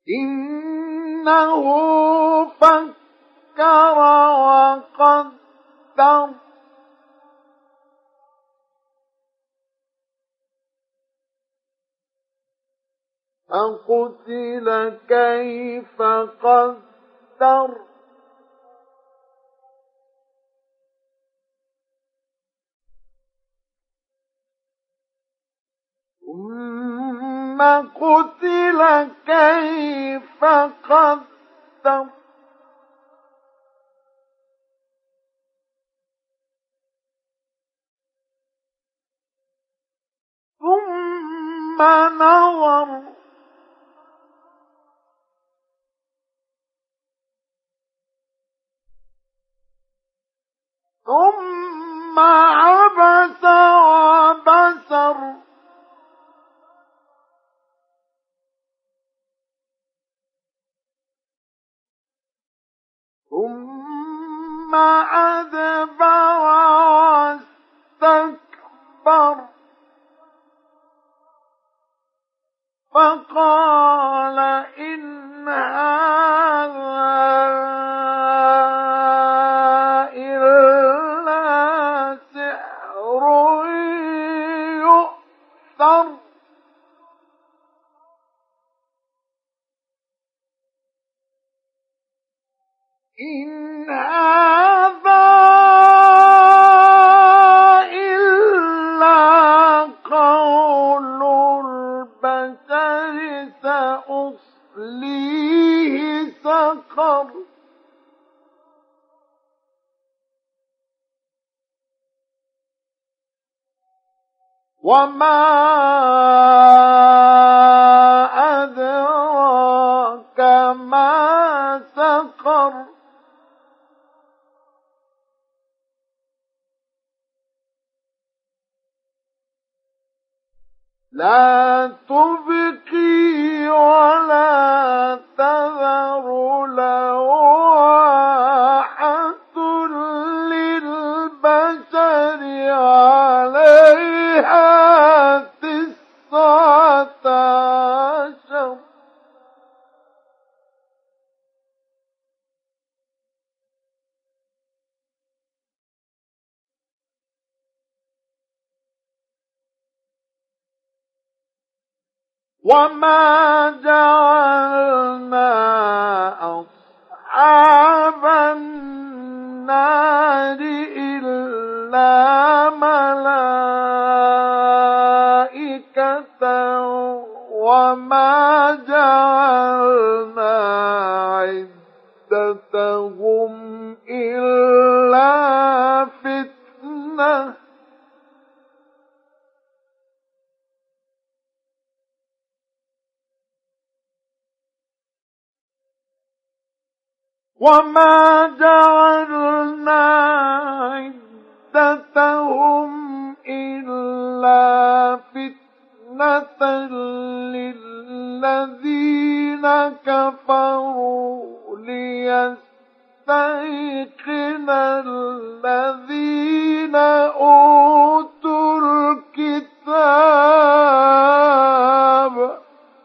إنه فكر وقدر فقتل كيف قدر ثم قتل كيف قدر ثم نظر ثم عبس وبسر ثم أدبر واستكبر فقال إن هذا إلا سحر يؤثر إن هذا إلا قول البشر سأصليه سقر وما أدراك ما سقر لا تبقي ولا تذر لواحة للبشر عليها 19 وما جعلنا أصحاب النار إلا ملائكة وما جعلنا عدتهم إلا فتنة وما جعلنا عدتهم إلا فتنة للذين كفروا ليستيقن الذين أوتوا الكتاب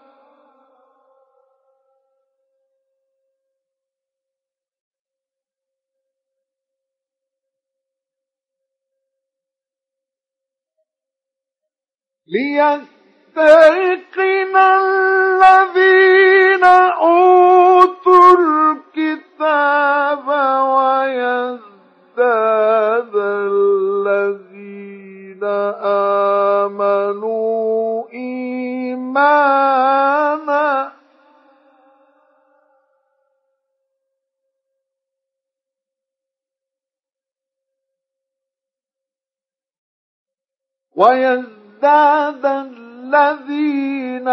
ليستيقن الذين أوتوا الكتاب ويزداد الذين آمنوا إيمانا ويزداد الذين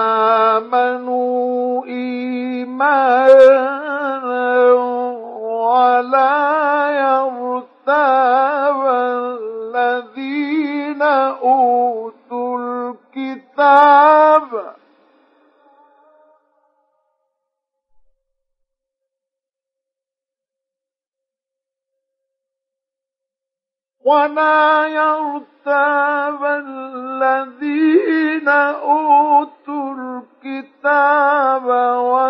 آمنوا إيمانا ولا يرتاب الذين أوتوا الكتاب ولا يرتاب الذين أوتوا الكتاب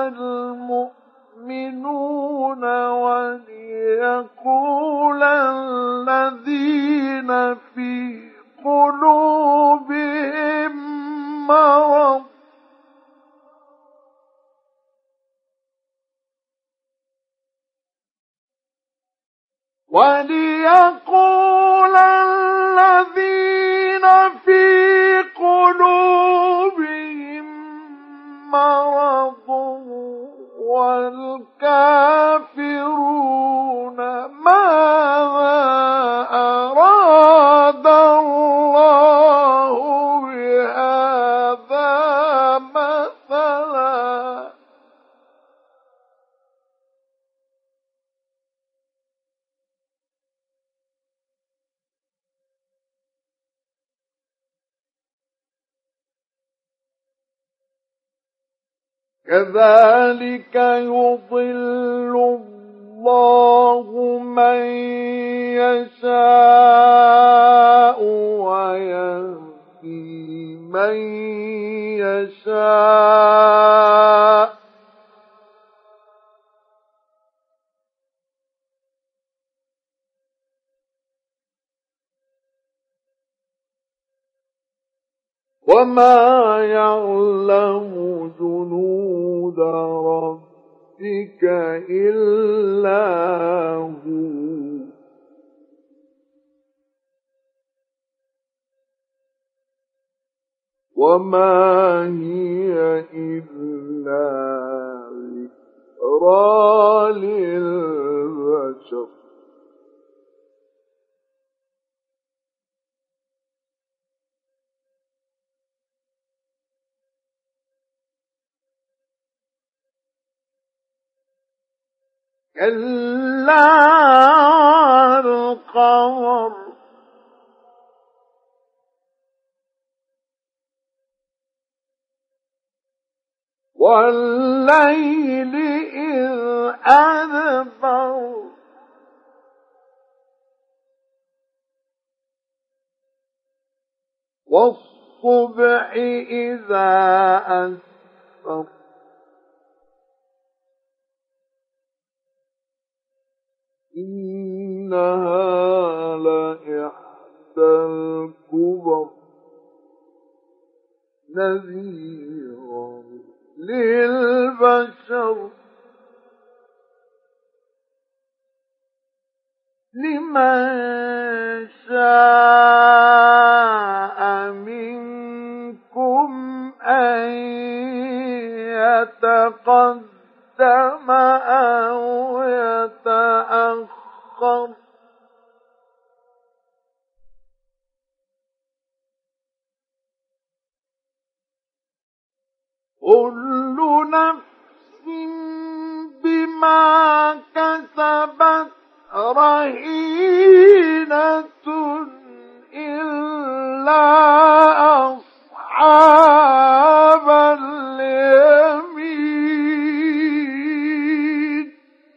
وليقول الذين في قلوبهم مرض والكافرون ماذا أراد الله بهذا مثلا. كذلك يضل الله من يشاء ويهدي من يشاء وما يعلم جنود ربك إلا هو وما هي إلا ذكرى للبشر. كلا القمر والليل إذ أدبر والصبح إذا أسفر إنها لإحدى الكبر نذيرا للبشر لمن شاء منكم أن يتقدم أو يتأخر كل نفس بما كسبت رهينة إلا أصحاب اليمين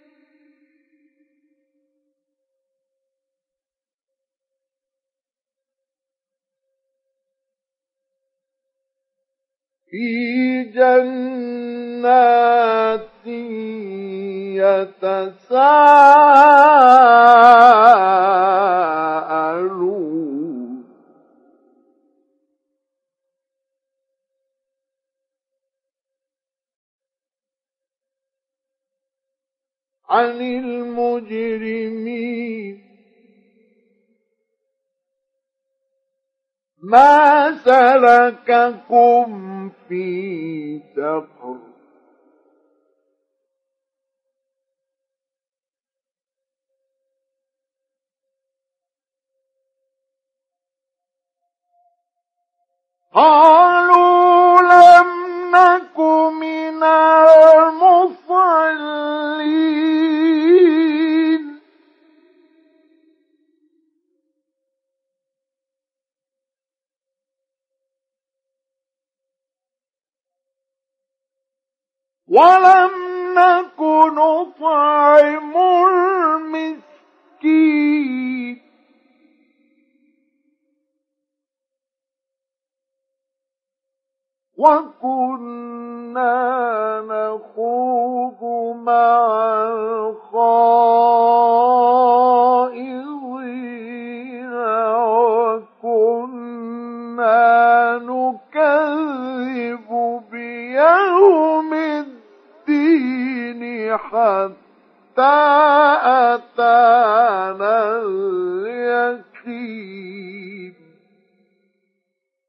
في جنات يتساءلون عن المجرمين ما سلككم في سقر قالوا لم نك من المصلين ولم نك نطعم المسكين وكنا نخوض مع الخائضين وكنا نكذب بيوم الدين حتى أتانا